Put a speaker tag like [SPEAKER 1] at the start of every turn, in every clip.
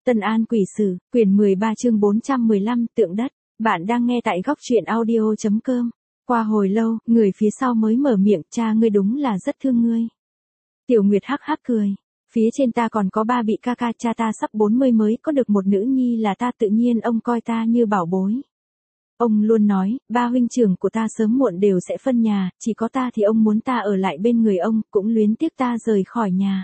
[SPEAKER 1] Tân An Quỷ Sử, quyển 13 chương 415 tượng đất. Bạn đang nghe tại góc truyện audio.com. Qua hồi lâu, người phía sau mới mở miệng, cha ngươi đúng là rất thương ngươi. Tiểu Nguyệt hắc hắc cười. Phía trên ta còn có ba bị ca ca, cha ta sắp 40 mới có được một nữ nhi là ta, tự nhiên ông coi ta như bảo bối. Ông luôn nói, ba huynh trưởng của ta sớm muộn đều sẽ phân nhà, chỉ có ta thì ông muốn ta ở lại bên người ông, cũng luyến tiếc ta rời khỏi nhà.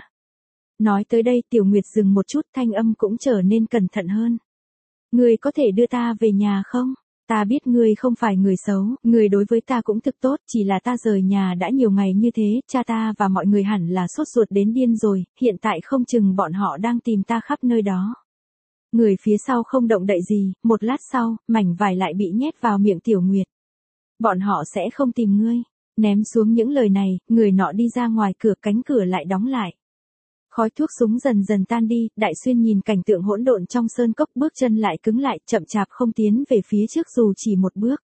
[SPEAKER 1] Nói tới đây Tiểu Nguyệt dừng một chút, thanh âm cũng trở nên cẩn thận hơn. Ngươi có thể đưa ta về nhà không? Ta biết ngươi không phải người xấu, ngươi đối với ta cũng thực tốt, chỉ là ta rời nhà đã nhiều ngày như thế, cha ta và mọi người hẳn là sốt ruột đến điên rồi, hiện tại không chừng bọn họ đang tìm ta khắp nơi đó. Người phía sau không động đậy gì, một lát sau, mảnh vải lại bị nhét vào miệng Tiểu Nguyệt. Bọn họ sẽ không tìm ngươi. Ném xuống những lời này, người nọ đi ra ngoài cửa, cánh cửa lại đóng lại. Khói thuốc súng dần dần tan đi, Đại Xuyên nhìn cảnh tượng hỗn độn trong sơn cốc, bước chân lại cứng lại, chậm chạp không tiến về phía trước dù chỉ một bước.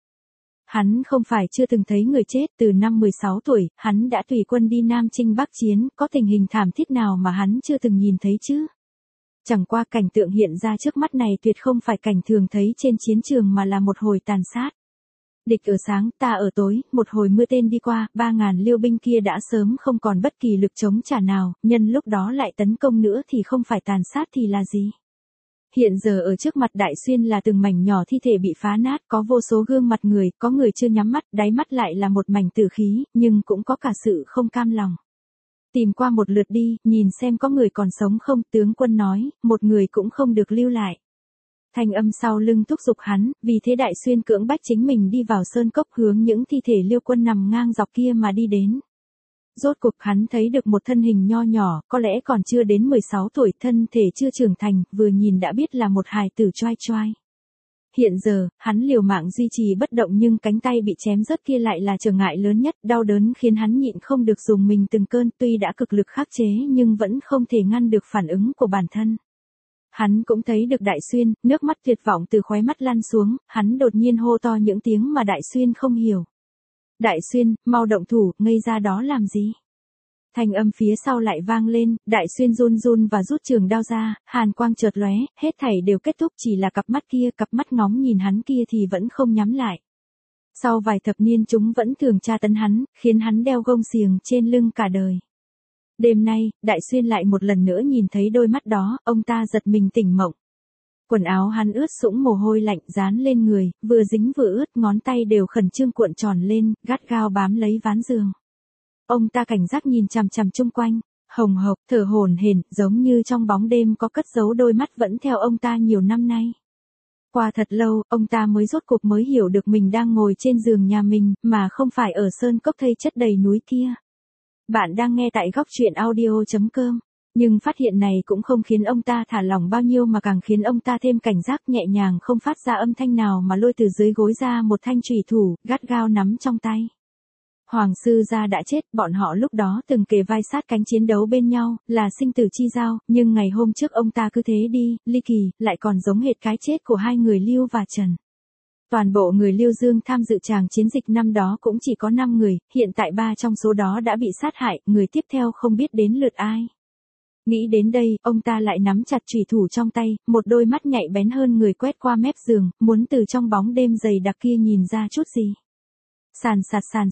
[SPEAKER 1] Hắn không phải chưa từng thấy người chết, từ năm 16 tuổi, hắn đã tùy quân đi Nam Chinh Bắc Chiến, có tình hình thảm thiết nào mà hắn chưa từng nhìn thấy chứ? Chẳng qua cảnh tượng hiện ra trước mắt này tuyệt không phải cảnh thường thấy trên chiến trường mà là một hồi tàn sát. Địch ở sáng, ta ở tối, một hồi mưa tên đi qua, 3.000 liêu binh kia đã sớm không còn bất kỳ lực chống trả nào, nhân lúc đó lại tấn công nữa thì không phải tàn sát thì là gì? Hiện giờ ở trước mặt Đại Xuyên là từng mảnh nhỏ thi thể bị phá nát, có vô số gương mặt người, có người chưa nhắm mắt, đáy mắt lại là một mảnh tử khí, nhưng cũng có cả sự không cam lòng. Tìm qua một lượt đi, nhìn xem có người còn sống không, tướng quân nói, một người cũng không được lưu lại. Thanh âm sau lưng thúc giục hắn, vì thế Đại Xuyên cưỡng bách chính mình đi vào sơn cốc hướng những thi thể liêu quân nằm ngang dọc kia mà đi đến. Rốt cuộc hắn thấy được một thân hình nho nhỏ, có lẽ còn chưa đến 16 tuổi, thân thể chưa trưởng thành, vừa nhìn đã biết là một hài tử choai choai. Hiện giờ, hắn liều mạng duy trì bất động nhưng cánh tay bị chém rớt kia lại là trở ngại lớn nhất, đau đớn khiến hắn nhịn không được dùng mình từng cơn, tuy đã cực lực khắc chế nhưng vẫn không thể ngăn được phản ứng của bản thân. Hắn cũng thấy được Đại Xuyên, nước mắt tuyệt vọng từ khóe mắt lăn xuống, hắn đột nhiên hô to những tiếng mà Đại Xuyên không hiểu. Đại Xuyên, mau động thủ, ngây ra đó làm gì? Thanh âm phía sau lại vang lên, Đại Xuyên run run và rút trường đao ra, hàn quang chợt lóe, hết thảy đều kết thúc, chỉ là cặp mắt ngóng nhìn hắn kia thì vẫn không nhắm lại. Sau vài thập niên chúng vẫn thường tra tấn hắn, khiến hắn đeo gông xiềng trên lưng cả đời. Đêm nay, Đại Xuyên lại một lần nữa nhìn thấy đôi mắt đó, ông ta giật mình tỉnh mộng. Quần áo hắn ướt sũng mồ hôi lạnh dán lên người, vừa dính vừa ướt, ngón tay đều khẩn trương cuộn tròn lên, gắt gao bám lấy ván giường. Ông ta cảnh giác nhìn chằm chằm chung quanh, hồng hộc, thở hổn hển, giống như trong bóng đêm có cất giấu đôi mắt vẫn theo ông ta nhiều năm nay. Qua thật lâu, ông ta mới rốt cuộc mới hiểu được mình đang ngồi trên giường nhà mình, mà không phải ở sơn cốc thây chất đầy núi kia. Bạn đang nghe tại góc truyện audio.com. Nhưng phát hiện này cũng không khiến ông ta thả lỏng bao nhiêu mà càng khiến ông ta thêm cảnh giác, nhẹ nhàng không phát ra âm thanh nào mà lôi từ dưới gối ra một thanh chùy thủ, gắt gao nắm trong tay. Hoàng sư gia đã chết, bọn họ lúc đó từng kề vai sát cánh chiến đấu bên nhau, là sinh tử chi giao, nhưng ngày hôm trước ông ta cứ thế đi, ly kỳ, lại còn giống hệt cái chết của hai người Lưu và Trần. Toàn bộ người Liêu Dương tham dự tràng chiến dịch năm đó cũng chỉ có 5 người, hiện tại 3 trong số đó đã bị sát hại, người tiếp theo không biết đến lượt ai. Nghĩ đến đây, ông ta lại nắm chặt chùy thủ trong tay, một đôi mắt nhạy bén hơn người quét qua mép giường, muốn từ trong bóng đêm dày đặc kia nhìn ra chút gì. Sàn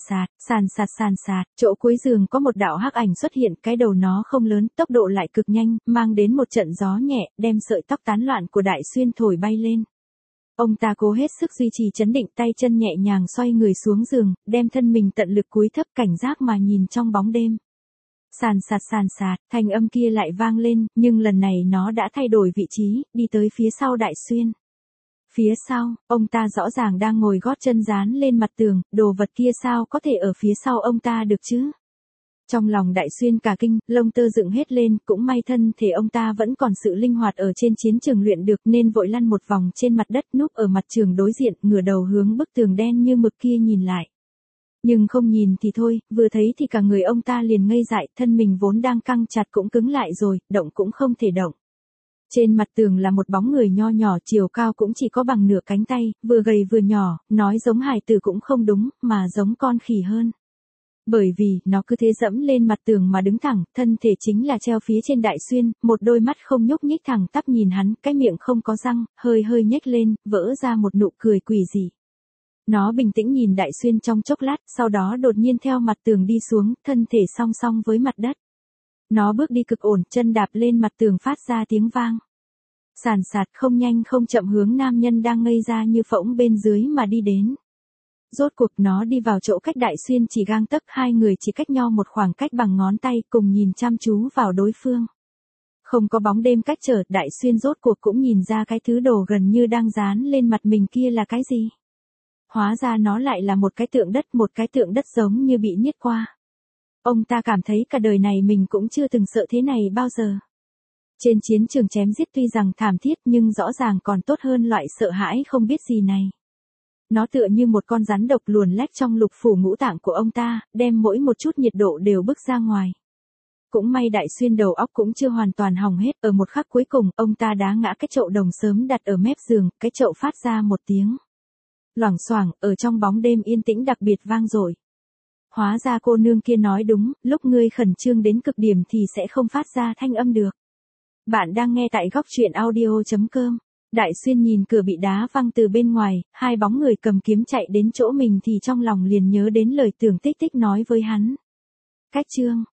[SPEAKER 1] sạt, chỗ cuối giường có một đạo hắc ảnh xuất hiện, cái đầu nó không lớn, tốc độ lại cực nhanh, mang đến một trận gió nhẹ, đem sợi tóc tán loạn của Đại Xuyên thổi bay lên. Ông ta cố hết sức duy trì trấn định, tay chân nhẹ nhàng xoay người xuống giường, đem thân mình tận lực cúi thấp, cảnh giác mà nhìn trong bóng đêm. Sàn sạt, thanh âm kia lại vang lên, nhưng lần này nó đã thay đổi vị trí, đi tới phía sau Đại Xuyên. Phía sau, ông ta rõ ràng đang ngồi gót chân dán lên mặt tường, đồ vật kia sao có thể ở phía sau ông ta được chứ? Trong lòng Đại Xuyên cả kinh, lông tơ dựng hết lên, cũng may thân thể ông ta vẫn còn sự linh hoạt ở trên chiến trường luyện được nên vội lăn một vòng trên mặt đất, núp ở mặt trường đối diện, ngửa đầu hướng bức tường đen như mực kia nhìn lại. Nhưng không nhìn thì thôi, vừa thấy thì cả người ông ta liền ngây dại, thân mình vốn đang căng chặt cũng cứng lại rồi, động cũng không thể động. Trên mặt tường là một bóng người nho nhỏ, chiều cao cũng chỉ có bằng nửa cánh tay, vừa gầy vừa nhỏ, nói giống hài tử cũng không đúng, mà giống con khỉ hơn. Bởi vì, nó cứ thế dẫm lên mặt tường mà đứng thẳng, thân thể chính là treo phía trên Đại Xuyên, một đôi mắt không nhúc nhích thẳng tắp nhìn hắn, cái miệng không có răng, hơi hơi nhếch lên, vỡ ra một nụ cười quỷ dị. Nó bình tĩnh nhìn Đại Xuyên trong chốc lát, sau đó đột nhiên theo mặt tường đi xuống, thân thể song song với mặt đất. Nó bước đi cực ổn, chân đạp lên mặt tường phát ra tiếng vang. Sàn sạt không nhanh không chậm hướng nam nhân đang ngây ra như phỗng bên dưới mà đi đến. Rốt cuộc nó đi vào chỗ cách Đại Xuyên chỉ gang tấc, hai người chỉ cách nhau một khoảng cách bằng ngón tay, cùng nhìn chăm chú vào đối phương. Không có bóng đêm cách trở, Đại Xuyên rốt cuộc cũng nhìn ra cái thứ đồ gần như đang dán lên mặt mình kia là cái gì. Hóa ra nó lại là một cái tượng đất giống như bị niết qua. Ông ta cảm thấy cả đời này mình cũng chưa từng sợ thế này bao giờ. Trên chiến trường chém giết tuy rằng thảm thiết nhưng rõ ràng còn tốt hơn loại sợ hãi không biết gì này. Nó tựa như một con rắn độc luồn lách trong lục phủ ngũ tạng của ông ta, đem mỗi một chút nhiệt độ đều bức ra ngoài. Cũng may Đại Xuyên đầu óc cũng chưa hoàn toàn hỏng hết, ở một khắc cuối cùng, ông ta đá ngã cái chậu đồng sớm đặt ở mép giường, cái chậu phát ra một tiếng loảng xoảng, ở trong bóng đêm yên tĩnh đặc biệt vang dội. Hóa ra cô nương kia nói đúng, lúc ngươi khẩn trương đến cực điểm thì sẽ không phát ra thanh âm được. Bạn đang nghe tại góc truyện audio.com. Đại Xuyên nhìn cửa bị đá văng từ bên ngoài, hai bóng người cầm kiếm chạy đến chỗ mình thì trong lòng liền nhớ đến lời tưởng Tích Tích nói với hắn. Cách chương